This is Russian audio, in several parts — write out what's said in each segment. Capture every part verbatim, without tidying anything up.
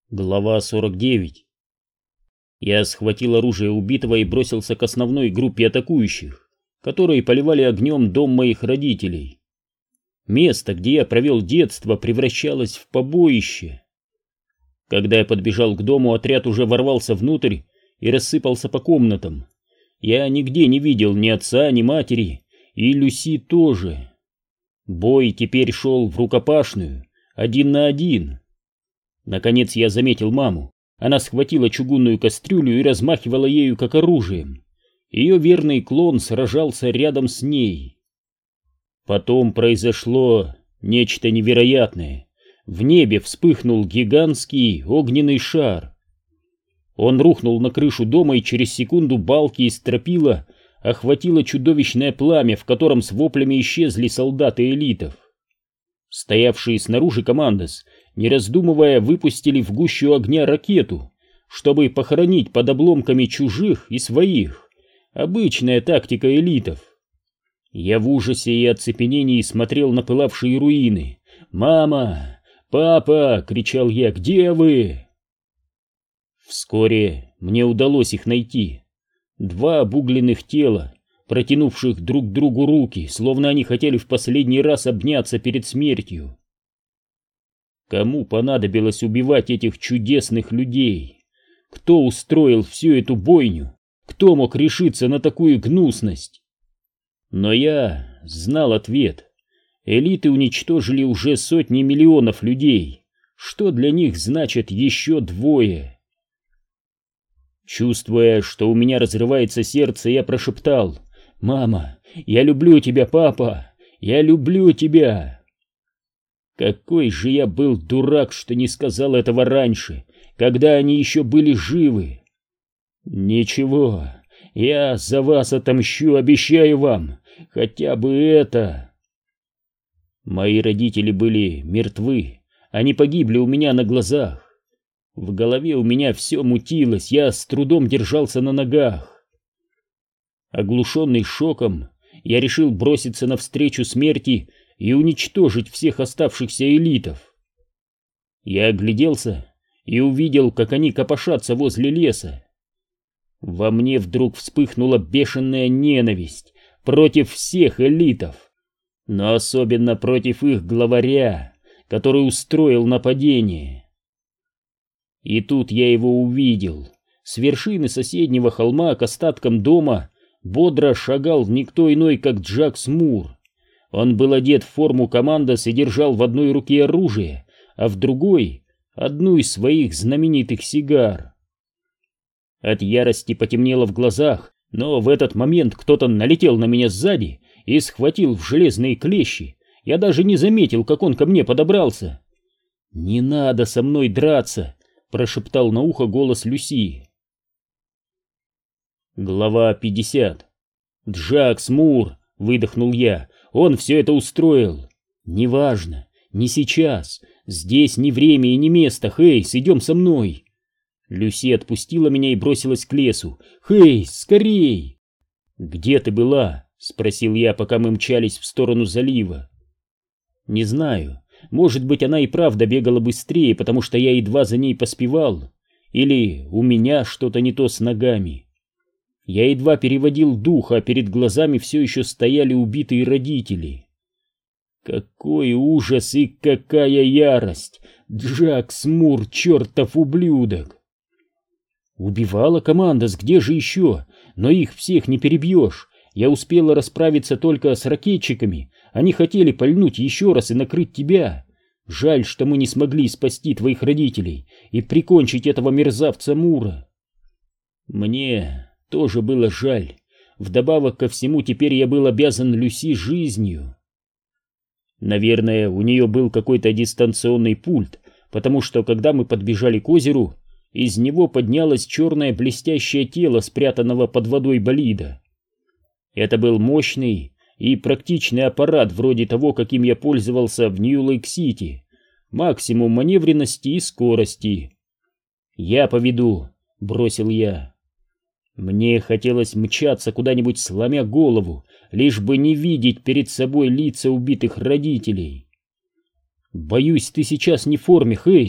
Глава сорок девять. Я схватил оружие убитого и бросился к основной группе атакующих, которые поливали огнем дом моих родителей. Место, где я провел детство, превращалось в побоище. Когда я подбежал к дому, отряд уже ворвался внутрь и рассыпался по комнатам. Я нигде не видел ни отца, ни матери, и Люси тоже. Бой теперь шел в рукопашную, один на один. Наконец я заметил маму. Она схватила чугунную кастрюлю и размахивала ею как оружием. Ее верный клон сражался рядом с ней. Потом произошло нечто невероятное. В небе вспыхнул гигантский огненный шар. Он рухнул на крышу дома, и через секунду балки и стропила охватило чудовищное пламя, в котором с воплями исчезли солдаты элитов. Стоявшие снаружи командос, не раздумывая, выпустили в гущу огня ракету, чтобы похоронить под обломками чужих и своих. Обычная тактика элитов. Я в ужасе и оцепенении смотрел на пылавшие руины. «Мама! Папа!» — кричал я. «Где вы?» Вскоре мне удалось их найти. Два обугленных тела, протянувших друг к другу руки, словно они хотели в последний раз обняться перед смертью. Кому понадобилось убивать этих чудесных людей? Кто устроил всю эту бойню? Кто мог решиться на такую гнусность? Но я знал ответ. Элиты уничтожили уже сотни миллионов людей. Что для них значит еще двое? Чувствуя, что у меня разрывается сердце, я прошептал: «Мама, я люблю тебя, папа, я люблю тебя!» Какой же я был дурак, что не сказал этого раньше, когда они еще были живы. Ничего, я за вас отомщу, обещаю вам, хотя бы это. Мои родители были мертвы, они погибли у меня на глазах. В голове у меня все мутилось, я с трудом держался на ногах. Оглушенный шоком, я решил броситься навстречу смерти и уничтожить всех оставшихся элитов. Я огляделся и увидел, как они копошатся возле леса. Во мне вдруг вспыхнула бешеная ненависть против всех элитов, но особенно против их главаря, который устроил нападение. И тут я его увидел. С вершины соседнего холма к остаткам дома бодро шагал никто иной, как Джакс Мур. Он был одет в форму командос и держал в одной руке оружие, а в другой — одну из своих знаменитых сигар. От ярости потемнело в глазах, но в этот момент кто-то налетел на меня сзади и схватил в железные клещи. Я даже не заметил, как он ко мне подобрался. «Не надо со мной драться!» — прошептал на ухо голос Люси. Глава пятьдесят. «Джакс Мур!» — выдохнул я. «Он все это устроил!» «Неважно, не сейчас. Здесь не время и не место. Хейс, идем со мной!» Люси отпустила меня и бросилась к лесу. «Хейс, скорей!» «Где ты была?» — спросил я, пока мы мчались в сторону залива. «Не знаю. Может быть, она и правда бегала быстрее, потому что я едва за ней поспевал. Или у меня что-то не то с ногами. Я едва переводил дух, а перед глазами все еще стояли убитые родители. Какой ужас и какая ярость! Джакс Мур, чертов ублюдок! Убивала командос, где же еще? Но их всех не перебьешь. Я успела расправиться только с ракетчиками. Они хотели пальнуть еще раз и накрыть тебя. Жаль, что мы не смогли спасти твоих родителей и прикончить этого мерзавца Мура. Мне тоже было жаль. Вдобавок ко всему, теперь я был обязан Люси жизнью. Наверное, у нее был какой-то дистанционный пульт, потому что, когда мы подбежали к озеру, из него поднялось черное блестящее тело, спрятанного под водой болида. Это был мощный и практичный аппарат, вроде того, каким я пользовался в Нью-Лейк-Сити. Максимум маневренности и скорости. «Я поведу», — бросил я. Мне хотелось мчаться куда-нибудь, сломя голову, лишь бы не видеть перед собой лица убитых родителей. «Боюсь, ты сейчас не в форме, Хейс.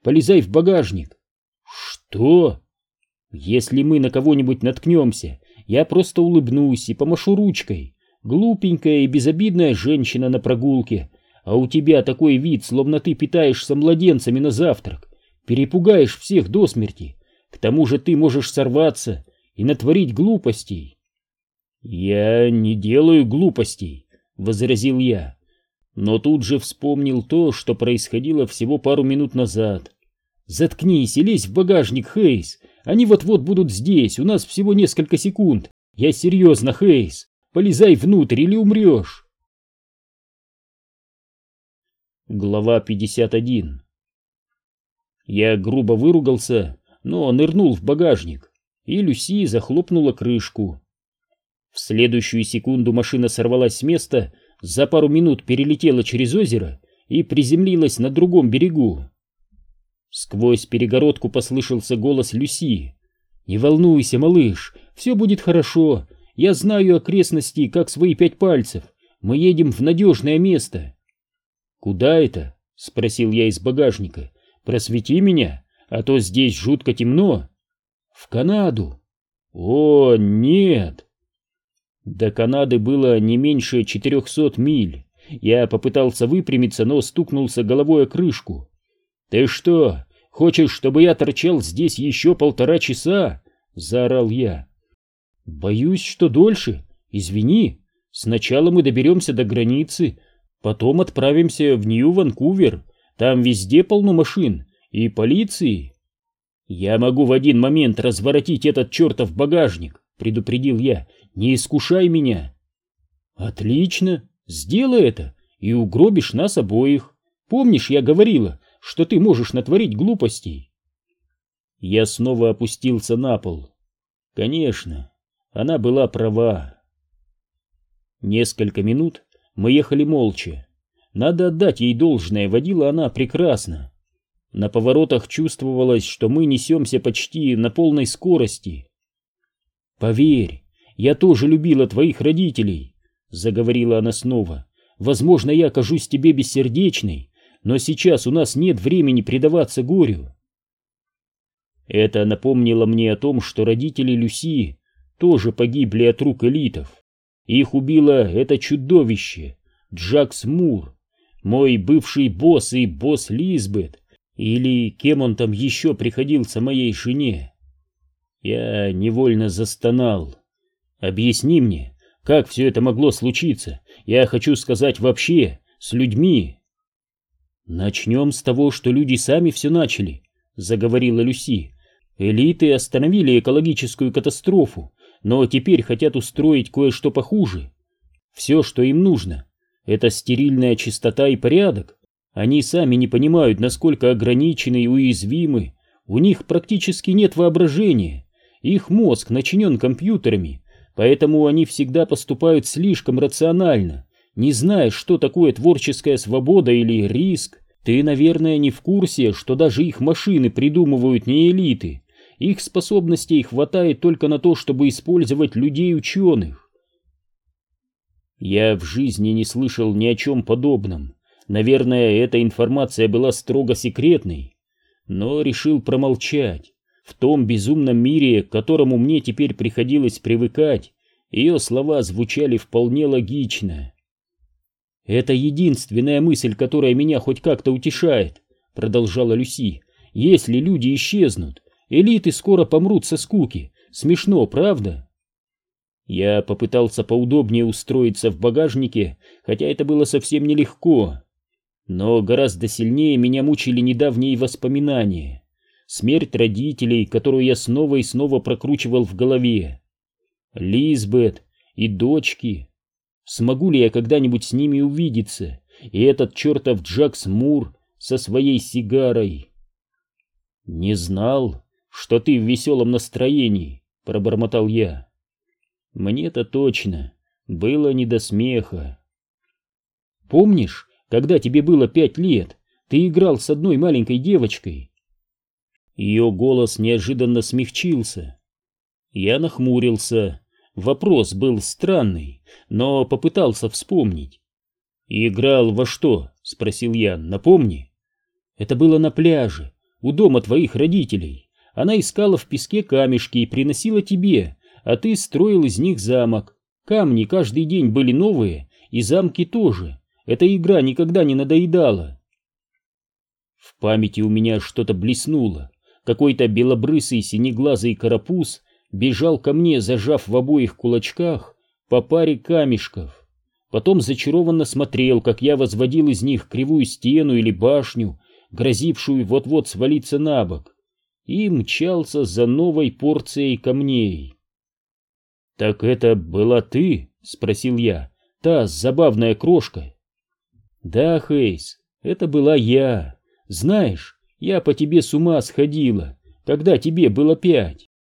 полезай в багажник. Что? Если мы на кого-нибудь наткнемся, я просто улыбнусь и помашу ручкой. Глупенькая и безобидная женщина на прогулке, а у тебя такой вид, словно ты питаешься младенцами на завтрак, перепугаешь всех до смерти. К тому же ты можешь сорваться и натворить глупостей. Я не делаю глупостей, возразил я, но тут же вспомнил то, что происходило всего пару минут назад. Заткнись и лезь в багажник, Хейс. Они вот-вот будут здесь, у нас всего несколько секунд. Я серьезно, Хейс. Полезай внутрь или умрешь. Глава пятьдесят один. Я грубо выругался, но нырнул в багажник, и Люси захлопнула крышку. В следующую секунду машина сорвалась с места, за пару минут перелетела через озеро и приземлилась на другом берегу. Сквозь перегородку послышался голос Люси. «Не волнуйся, малыш, все будет хорошо. Я знаю окрестности, как свои пять пальцев. Мы едем в надежное место». «Куда это?» — спросил я из багажника. «Просвети меня, а то здесь жутко темно». «В Канаду». «О, нет!» До Канады было не меньше четырехсот миль. Я попытался выпрямиться, но стукнулся головой о крышку. «Ты что, хочешь, чтобы я торчал здесь еще полтора часа?» — заорал я. «Боюсь, что дольше. Извини. Сначала мы доберемся до границы, потом отправимся в Нью-Ванкувер. Там везде полно машин и полиции». «Я могу в один момент разворотить этот чертов багажник», — предупредил я. «Не искушай меня». «Отлично. Сделай это, и угробишь нас обоих. Помнишь, я говорила, что ты можешь натворить глупостей?» Я снова опустился на пол. Конечно, она была права. Несколько минут мы ехали молча. Надо отдать ей должное, водила она прекрасно. На поворотах чувствовалось, что мы несемся почти на полной скорости. «Поверь, я тоже любила твоих родителей», — заговорила она снова. «Возможно, я окажусь тебе бессердечной, но сейчас у нас нет времени предаваться горю». Это напомнило мне о том, что родители Люси тоже погибли от рук элитов. Их убило это чудовище, Джакс Мур, мой бывший босс и босс Лизбет, или кем он там еще приходился моей жене. Я невольно застонал. «Объясни мне, как все это могло случиться? Я хочу сказать вообще, с людьми». «Начнем с того, что люди сами все начали», — заговорила Люси. «Элиты остановили экологическую катастрофу, но теперь хотят устроить кое-что похуже. Все, что им нужно, это стерильная чистота и порядок. Они сами не понимают, насколько ограничены и уязвимы. У них практически нет воображения. Их мозг начинен компьютерами, поэтому они всегда поступают слишком рационально, не зная, что такое творческая свобода или риск. Ты, наверное, не в курсе, что даже их машины придумывают не элиты. Их способностей хватает только на то, чтобы использовать людей-ученых». Я в жизни не слышал ни о чем подобном. Наверное, эта информация была строго секретной, но решил промолчать. В том безумном мире, к которому мне теперь приходилось привыкать, ее слова звучали вполне логично. «Это единственная мысль, которая меня хоть как-то утешает», — продолжала Люси. «Если люди исчезнут, элиты скоро помрут со скуки. Смешно, правда?» Я попытался поудобнее устроиться в багажнике, хотя это было совсем нелегко. Но гораздо сильнее меня мучили недавние воспоминания. Смерть родителей, которую я снова и снова прокручивал в голове. Лизбет и дочки. Смогу ли я когда-нибудь с ними увидеться? И этот чертов Джакс Мур со своей сигарой. «Не знал, что ты в веселом настроении», — пробормотал я. Мне-то точно было не до смеха. «Помнишь, когда тебе было пять лет, ты играл с одной маленькой девочкой?» Ее голос неожиданно смягчился. Я нахмурился. Вопрос был странный, но попытался вспомнить. «Играл во что?» — спросил я. «Напомни». «Это было на пляже. у дома твоих родителей. Она искала в песке камешки и приносила тебе, а ты строил из них замок. Камни каждый день были новые, и замки тоже. Эта игра никогда не надоедала. В памяти у меня что-то блеснуло. Какой-то белобрысый синеглазый карапуз бежал ко мне, зажав в обоих кулачках по паре камешков. Потом зачарованно смотрел, как я возводил из них кривую стену или башню, грозившую вот-вот свалиться на бок, и мчался за новой порцией камней. «Так это была ты?» — спросил я. «Та забавная крошка?» «Да, Хейс, это была я. Знаешь, я по тебе с ума сходила, когда тебе было пять.